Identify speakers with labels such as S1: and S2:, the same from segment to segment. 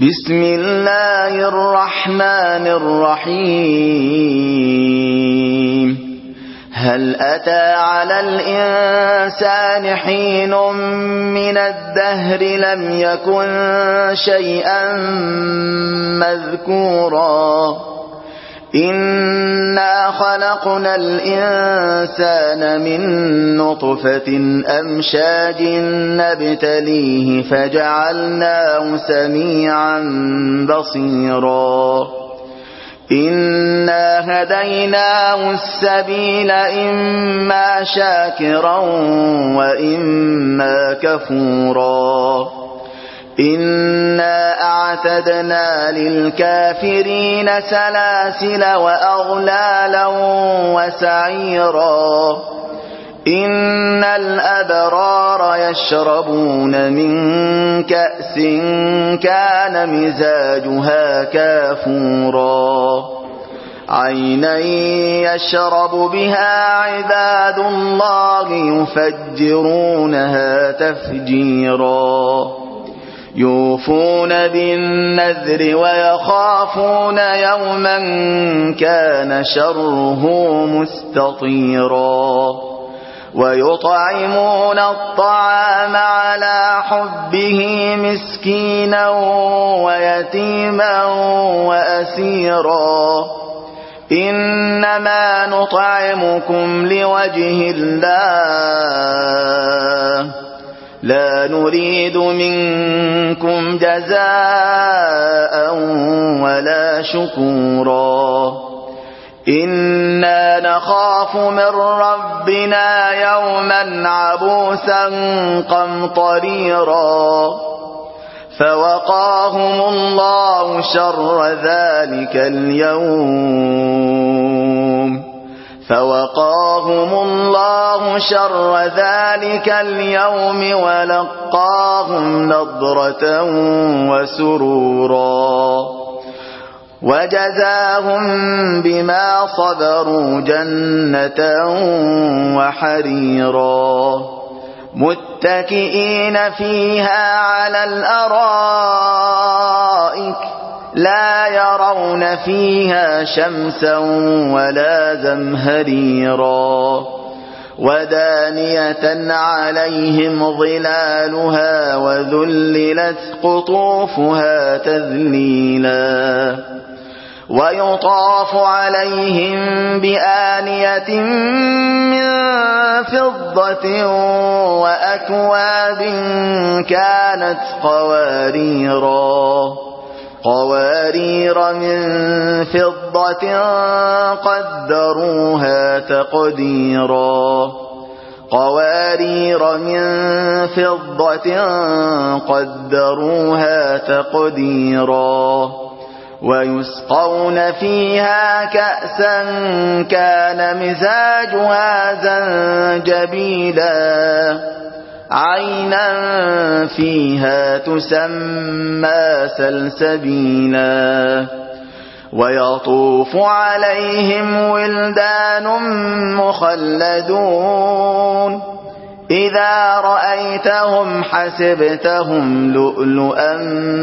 S1: بسم الله الرحمن الرحيم هل أتى على الإنسان حين من الدهر لم يكن شيئا مذكورا إنا خلقنا الإنسان من نطفة أمشاج نبتليه فجعلناه سميعا بصيرا إنا هديناه السبيل إما شاكرا وإما كفورا إنا أعتدنا للكافرين سلاسل وأغلالا وسعيرا إن الأبرار يشربون من كأس كان مزاجها كافورا عينا يشرب بها عباد الله يفجرونها تفجيرا يوفون بالنذر ويخافون يوما كان شره مستطيرا ويطعمون الطعام على حبه مسكينا ويتيما وأسيرا إنما نطعمكم لوجه الله لا نريد منكم جزاء ولا شكورا إنا نخاف من ربنا يوما عبوسا قمطريرا فوقاهم الله شر ذلك اليوم ولقاهم نضرة وسرورا وجزاهم بما صبروا جنة وحريرا متكئين فيها على الأرائك لا يرون فيها شمسا ولا زمهريرا ودانية عليهم ظلالها وذللت قطوفها تذليلا ويطاف عليهم بآنية من فضة وأكواب كانت قوارير من فضة قدروها تقديرا ويسقون فيها كأسا كان مزاجها زنجبيلا عينا فيها تسمى سلسبيلا ويطوف عليهم ولدان مخلدون إذا رأيتهم حسبتهم لؤلؤا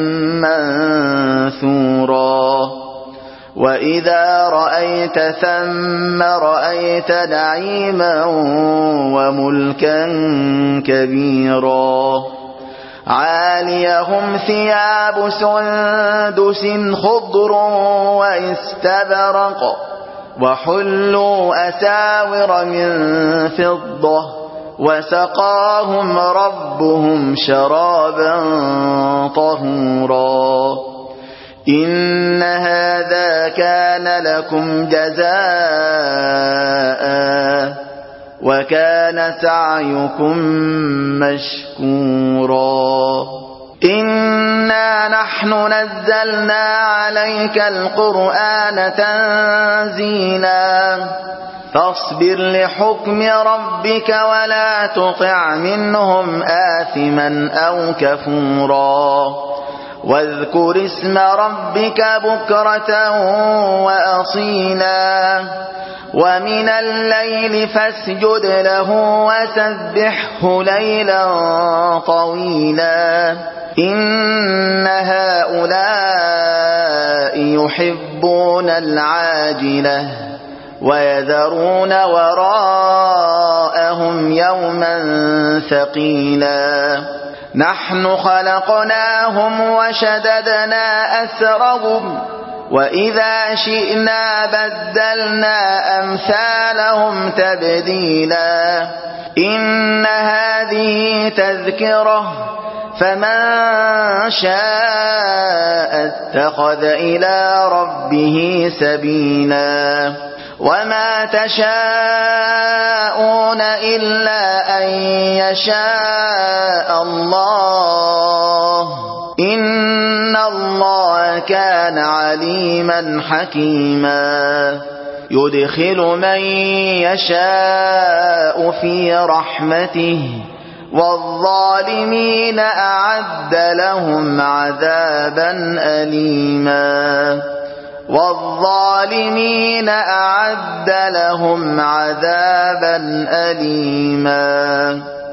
S1: منثورا وإذا رأيت ثم رأيت نعيما وملكا كبيرا عاليهم ثياب سندس خضر واستبرق وحلوا أساور من فضة وسقاهم ربهم شرابا طهورا إن هذا كان لكم جزاء وكان سعيكم مشكورا إنا نحن نزلنا عليك القرآن تنزيلا فاصبر لحكم ربك ولا تطع منهم آثما أو كفورا واذكر اسم ربك بكرة وأصيلا ومن الليل فاسجد له وسبحه ليلا طويلا إن هؤلاء يحبون العاجلة ويذرون وراءهم يوما ثقيلا نحن خلقناهم وشددنا أسرهم وإذا شئنا بدلنا أمثالهم تبديلا إن هذه تذكرة فمن شاء اتخذ إلى ربه سبيلا وما تشاءون إلا أن يشاء الله إن الله كان عليما حكيما يدخل من يشاء في رحمته والظالمين أعد لهم عذابا أليما والظالمين أعد لهم عذابا أليما